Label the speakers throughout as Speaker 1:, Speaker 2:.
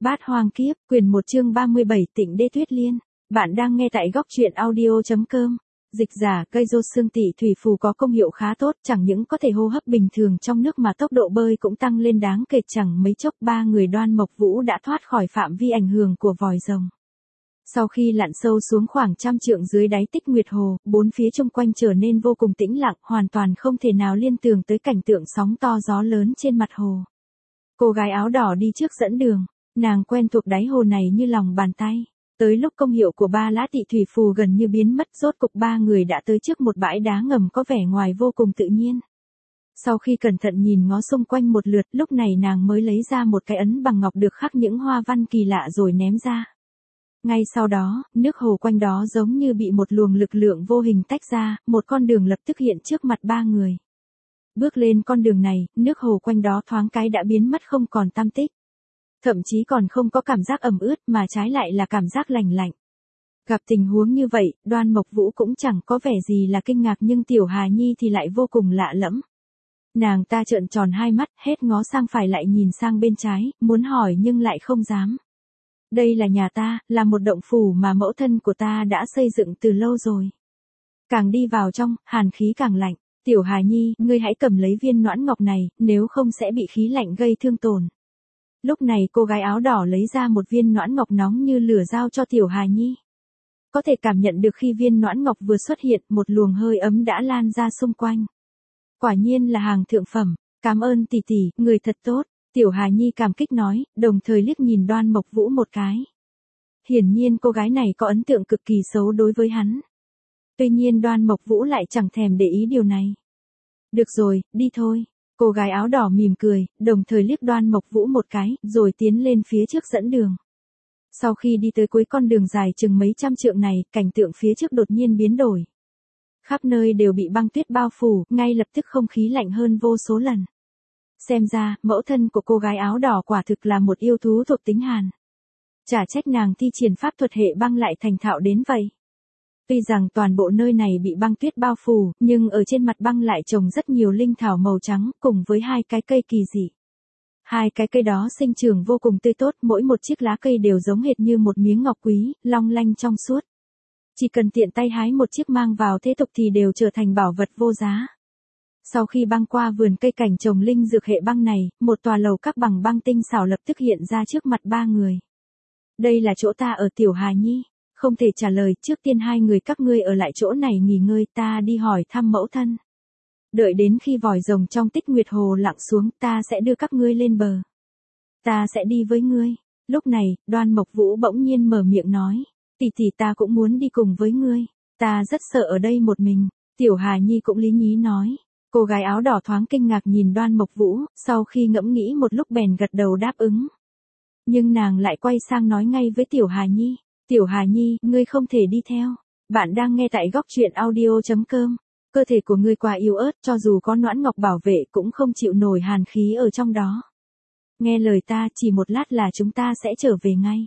Speaker 1: Bát Hoang Kiếp, quyển 1 chương 37 Tịnh Đế Tuyết Liên. Bạn đang nghe tại góc truyện audio.com. Dịch giả, cây rô xương tỷ thủy phù có công hiệu khá tốt, chẳng những có thể hô hấp bình thường trong nước mà tốc độ bơi cũng tăng lên đáng kể. Chẳng mấy chốc ba người Đoan Mộc Vũ đã thoát khỏi phạm vi ảnh hưởng của vòi rồng. Sau khi lặn sâu xuống khoảng 100 trượng dưới đáy Tích Nguyệt Hồ, bốn phía xung quanh trở nên vô cùng tĩnh lặng, hoàn toàn không thể nào liên tưởng tới cảnh tượng sóng to gió lớn trên mặt hồ. Cô gái áo đỏ đi trước dẫn đường, nàng quen thuộc đáy hồ này như lòng bàn tay. Tới lúc công hiệu của ba lá tị thủy phù gần như biến mất, rốt cục ba người đã tới trước một bãi đá ngầm có vẻ ngoài vô cùng tự nhiên. Sau khi cẩn thận nhìn ngó xung quanh một lượt, lúc này nàng mới lấy ra một cái ấn bằng ngọc được khắc những hoa văn kỳ lạ rồi ném ra. Ngay sau đó, nước hồ quanh đó giống như bị một luồng lực lượng vô hình tách ra, một con đường lập tức hiện trước mặt ba người. Bước lên con đường này, nước hồ quanh đó thoáng cái đã biến mất không còn tăm tích. Thậm chí còn không có cảm giác ẩm ướt mà trái lại là cảm giác lành lạnh. Gặp tình huống như vậy, Đoan Mộc Vũ cũng chẳng có vẻ gì là kinh ngạc, nhưng Tiểu Hà Nhi thì lại vô cùng lạ lẫm. Nàng ta trợn tròn hai mắt, hết ngó sang phải lại nhìn sang bên trái, muốn hỏi nhưng lại không dám. Đây là nhà ta, là một động phủ mà mẫu thân của ta đã xây dựng từ lâu rồi. Càng đi vào trong, hàn khí càng lạnh. Tiểu Hà Nhi, ngươi hãy cầm lấy viên noãn ngọc này, nếu không sẽ bị khí lạnh gây thương tổn. Lúc này cô gái áo đỏ lấy ra một viên noãn ngọc nóng như lửa giao cho Tiểu Hà Nhi. Có thể cảm nhận được khi viên noãn ngọc vừa xuất hiện, một luồng hơi ấm đã lan ra xung quanh. Quả nhiên là hàng thượng phẩm, cảm ơn tỷ tỷ, người thật tốt. Tiểu Hà Nhi cảm kích nói, đồng thời liếc nhìn Đoan Mộc Vũ một cái. Hiển nhiên cô gái này có ấn tượng cực kỳ xấu đối với hắn. Tuy nhiên Đoan Mộc Vũ lại chẳng thèm để ý điều này. Được rồi, đi thôi. Cô gái áo đỏ mỉm cười, đồng thời liếc Đoan Mộc Vũ một cái, rồi tiến lên phía trước dẫn đường. Sau khi đi tới cuối con đường dài chừng mấy trăm trượng này, cảnh tượng phía trước đột nhiên biến đổi. Khắp nơi đều bị băng tuyết bao phủ, ngay lập tức không khí lạnh hơn vô số lần. Xem ra, mẫu thân của cô gái áo đỏ quả thực là một yêu thú thuộc tính hàn. Chả trách nàng thi triển pháp thuật hệ băng lại thành thạo đến vậy. Tuy rằng toàn bộ nơi này bị băng tuyết bao phủ, nhưng ở trên mặt băng lại trồng rất nhiều linh thảo màu trắng, cùng với hai cái cây kỳ dị. Hai cái cây đó sinh trưởng vô cùng tươi tốt, mỗi một chiếc lá cây đều giống hệt như một miếng ngọc quý, long lanh trong suốt. Chỉ cần tiện tay hái một chiếc mang vào thế tục thì đều trở thành bảo vật vô giá. Sau khi băng qua vườn cây cảnh trồng linh dược hệ băng này, một tòa lầu các bằng băng tinh xảo lập tức hiện ra trước mặt ba người. Đây là chỗ ta ở. Tiểu Hà Nhi. Không thể trả lời, trước tiên hai người các ngươi ở lại chỗ này nghỉ ngơi, ta đi hỏi thăm mẫu thân. Đợi đến khi vòi rồng trong Tích Nguyệt Hồ lặng xuống, ta sẽ đưa các ngươi lên bờ. Ta sẽ đi với ngươi. Lúc này, Đoan Mộc Vũ bỗng nhiên mở miệng nói, tỷ tỷ ta cũng muốn đi cùng với ngươi, ta rất sợ ở đây một mình. Tiểu Hà Nhi cũng lý nhí nói. Cô gái áo đỏ thoáng kinh ngạc nhìn Đoan Mộc Vũ, sau khi ngẫm nghĩ một lúc bèn gật đầu đáp ứng. Nhưng nàng lại quay sang nói ngay với Tiểu Hà Nhi. Tiểu Hà Nhi, ngươi không thể đi theo. Bạn đang nghe tại góc truyện audio.com. Cơ thể của ngươi quá yếu ớt, cho dù có noãn ngọc bảo vệ cũng không chịu nổi hàn khí ở trong đó. Nghe lời ta, chỉ một lát là chúng ta sẽ trở về ngay.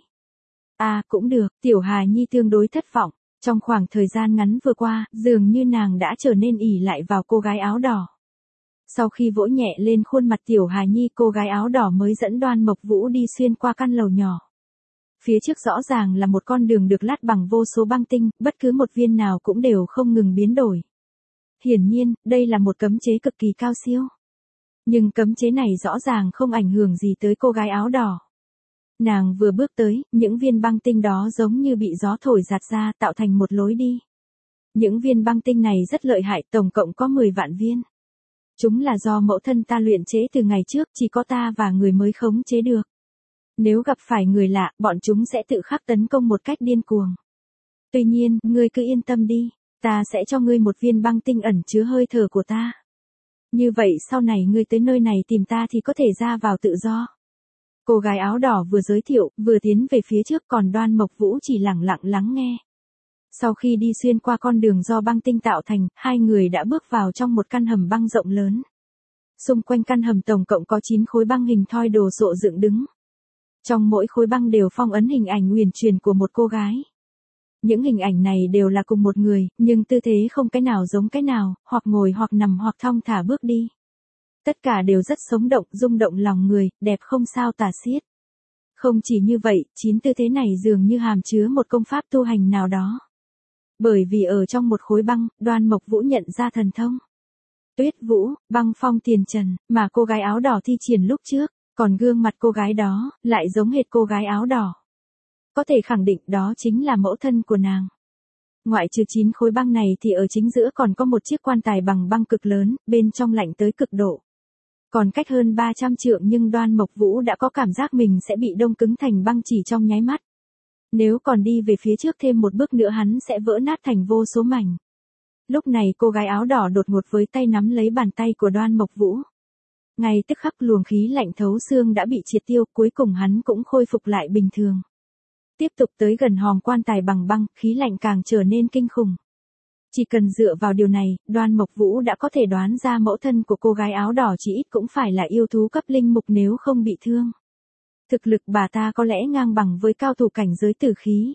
Speaker 1: À, cũng được. Tiểu Hà Nhi tương đối thất vọng. Trong khoảng thời gian ngắn vừa qua, dường như nàng đã trở nên ỷ lại vào cô gái áo đỏ. Sau khi vỗ nhẹ lên khuôn mặt Tiểu Hà Nhi, cô gái áo đỏ mới dẫn Đoan Mộc Vũ đi xuyên qua căn lầu nhỏ. Phía trước rõ ràng là một con đường được lát bằng vô số băng tinh, bất cứ một viên nào cũng đều không ngừng biến đổi. Hiển nhiên, đây là một cấm chế cực kỳ cao siêu. Nhưng cấm chế này rõ ràng không ảnh hưởng gì tới cô gái áo đỏ. Nàng vừa bước tới, những viên băng tinh đó giống như bị gió thổi giạt ra, tạo thành một lối đi. Những viên băng tinh này rất lợi hại, tổng cộng có 10 vạn viên. Chúng là do mẫu thân ta luyện chế từ ngày trước, chỉ có ta và người mới khống chế được. Nếu gặp phải người lạ, bọn chúng sẽ tự khắc tấn công một cách điên cuồng. Tuy nhiên, ngươi cứ yên tâm đi, ta sẽ cho ngươi một viên băng tinh ẩn chứa hơi thở của ta. Như vậy sau này ngươi tới nơi này tìm ta thì có thể ra vào tự do. Cô gái áo đỏ vừa giới thiệu, vừa tiến về phía trước, còn Đoan Mộc Vũ chỉ lẳng lặng lắng nghe. Sau khi đi xuyên qua con đường do băng tinh tạo thành, hai người đã bước vào trong một căn hầm băng rộng lớn. Xung quanh căn hầm tổng cộng có 9 khối băng hình thoi đồ sộ dựng đứng. Trong mỗi khối băng đều phong ấn hình ảnh huyền truyền của một cô gái. Những hình ảnh này đều là cùng một người, nhưng tư thế không cái nào giống cái nào, hoặc ngồi hoặc nằm hoặc thong thả bước đi. Tất cả đều rất sống động, rung động lòng người, đẹp không sao tả xiết. Không chỉ như vậy, 9 tư thế này dường như hàm chứa một công pháp tu hành nào đó. Bởi vì ở trong một khối băng, Đoan Mộc Vũ nhận ra thần thông. Tuyết Vũ, băng phong tiền trần, mà cô gái áo đỏ thi triển lúc trước, còn gương mặt cô gái đó, lại giống hệt cô gái áo đỏ. Có thể khẳng định đó chính là mẫu thân của nàng. Ngoại trừ 9 khối băng này thì ở chính giữa còn có một chiếc quan tài bằng băng cực lớn, bên trong lạnh tới cực độ. Còn cách hơn 300 trượng nhưng Đoan Mộc Vũ đã có cảm giác mình sẽ bị đông cứng thành băng chỉ trong nháy mắt. Nếu còn đi về phía trước thêm một bước nữa hắn sẽ vỡ nát thành vô số mảnh. Lúc này cô gái áo đỏ đột ngột với tay nắm lấy bàn tay của Đoan Mộc Vũ. Ngay tức khắc luồng khí lạnh thấu xương đã bị triệt tiêu, cuối cùng hắn cũng khôi phục lại bình thường. Tiếp tục tới gần hòm quan tài bằng băng, khí lạnh càng trở nên kinh khủng. Chỉ cần dựa vào điều này, Đoan Mộc Vũ đã có thể đoán ra mẫu thân của cô gái áo đỏ chỉ ít cũng phải là yêu thú cấp linh mục nếu không bị thương. Thực lực bà ta có lẽ ngang bằng với cao thủ cảnh giới tử khí.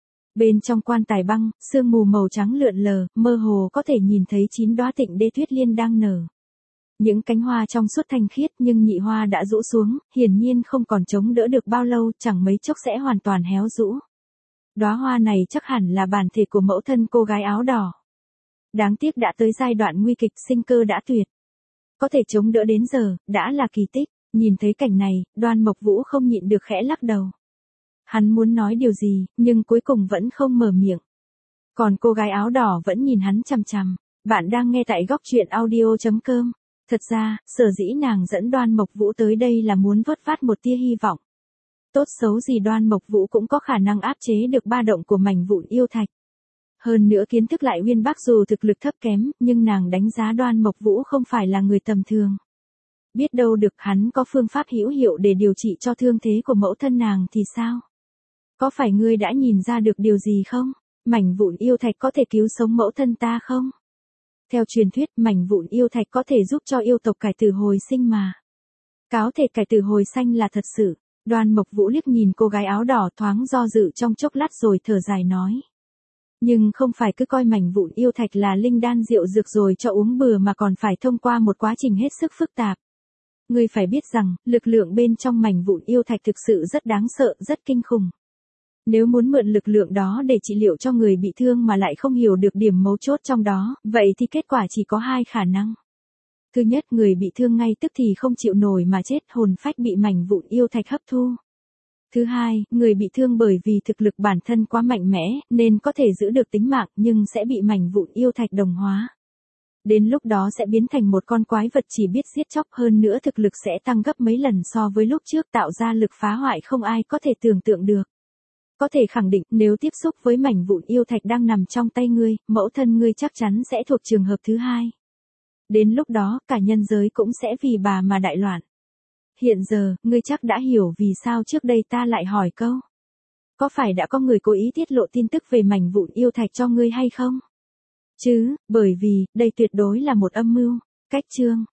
Speaker 1: Bên trong quan tài băng, sương mù màu trắng lượn lờ, mơ hồ có thể nhìn thấy 9 đóa Tịnh Đê Tuyết Liên đang nở. Những cánh hoa trong suốt thanh khiết nhưng nhị hoa đã rũ xuống, hiển nhiên không còn chống đỡ được bao lâu, chẳng mấy chốc sẽ hoàn toàn héo rũ. Đóa hoa này chắc hẳn là bản thể của mẫu thân cô gái áo đỏ. Đáng tiếc đã tới giai đoạn nguy kịch, sinh cơ đã tuyệt. Có thể chống đỡ đến giờ, đã là kỳ tích. Nhìn thấy cảnh này, Đoan Mộc Vũ không nhịn được khẽ lắc đầu. Hắn muốn nói điều gì, nhưng cuối cùng vẫn không mở miệng. Còn cô gái áo đỏ vẫn nhìn hắn chằm chằm. Bạn đang nghe tại góc truyện audio.com. Thật ra, sở dĩ nàng dẫn Đoan Mộc Vũ tới đây là muốn vớt vát một tia hy vọng. Tốt xấu gì Đoan Mộc Vũ cũng có khả năng áp chế được ba động của mảnh vụn yêu thạch. Hơn nữa kiến thức lại uyên bác dù thực lực thấp kém, nhưng nàng đánh giá Đoan Mộc Vũ không phải là người tầm thường. Biết đâu được hắn có phương pháp hữu hiệu để điều trị cho thương thế của mẫu thân nàng thì sao? Có phải ngươi đã nhìn ra được điều gì không? Mảnh vụn yêu thạch có thể cứu sống mẫu thân ta không? Theo truyền thuyết, mảnh vụn yêu thạch có thể giúp cho yêu tộc cải tử hồi sinh mà. Cáo thể cải tử hồi sanh là thật sự. Đoan Mộc Vũ liếc nhìn cô gái áo đỏ thoáng do dự trong chốc lát rồi thở dài nói. Nhưng không phải cứ coi mảnh vụn yêu thạch là linh đan rượu dược rồi cho uống bừa mà còn phải thông qua một quá trình hết sức phức tạp. Ngươi phải biết rằng, lực lượng bên trong mảnh vụn yêu thạch thực sự rất đáng sợ, rất kinh khủng. Nếu muốn mượn lực lượng đó để trị liệu cho người bị thương mà lại không hiểu được điểm mấu chốt trong đó, vậy thì kết quả chỉ có hai khả năng. Thứ nhất, người bị thương ngay tức thì không chịu nổi mà chết, hồn phách bị mảnh vụn yêu thạch hấp thu. Thứ hai, người bị thương bởi vì thực lực bản thân quá mạnh mẽ, nên có thể giữ được tính mạng nhưng sẽ bị mảnh vụn yêu thạch đồng hóa. Đến lúc đó sẽ biến thành một con quái vật chỉ biết giết chóc, hơn nữa thực lực sẽ tăng gấp mấy lần so với lúc trước, tạo ra lực phá hoại không ai có thể tưởng tượng được. Có thể khẳng định, nếu tiếp xúc với mảnh vụn yêu thạch đang nằm trong tay ngươi, mẫu thân ngươi chắc chắn sẽ thuộc trường hợp thứ hai. Đến lúc đó, cả nhân giới cũng sẽ vì bà mà đại loạn. Hiện giờ, ngươi chắc đã hiểu vì sao trước đây ta lại hỏi câu. Có phải đã có người cố ý tiết lộ tin tức về mảnh vụn yêu thạch cho ngươi hay không? Chứ, bởi vì, đây tuyệt đối là một âm mưu. Cách chương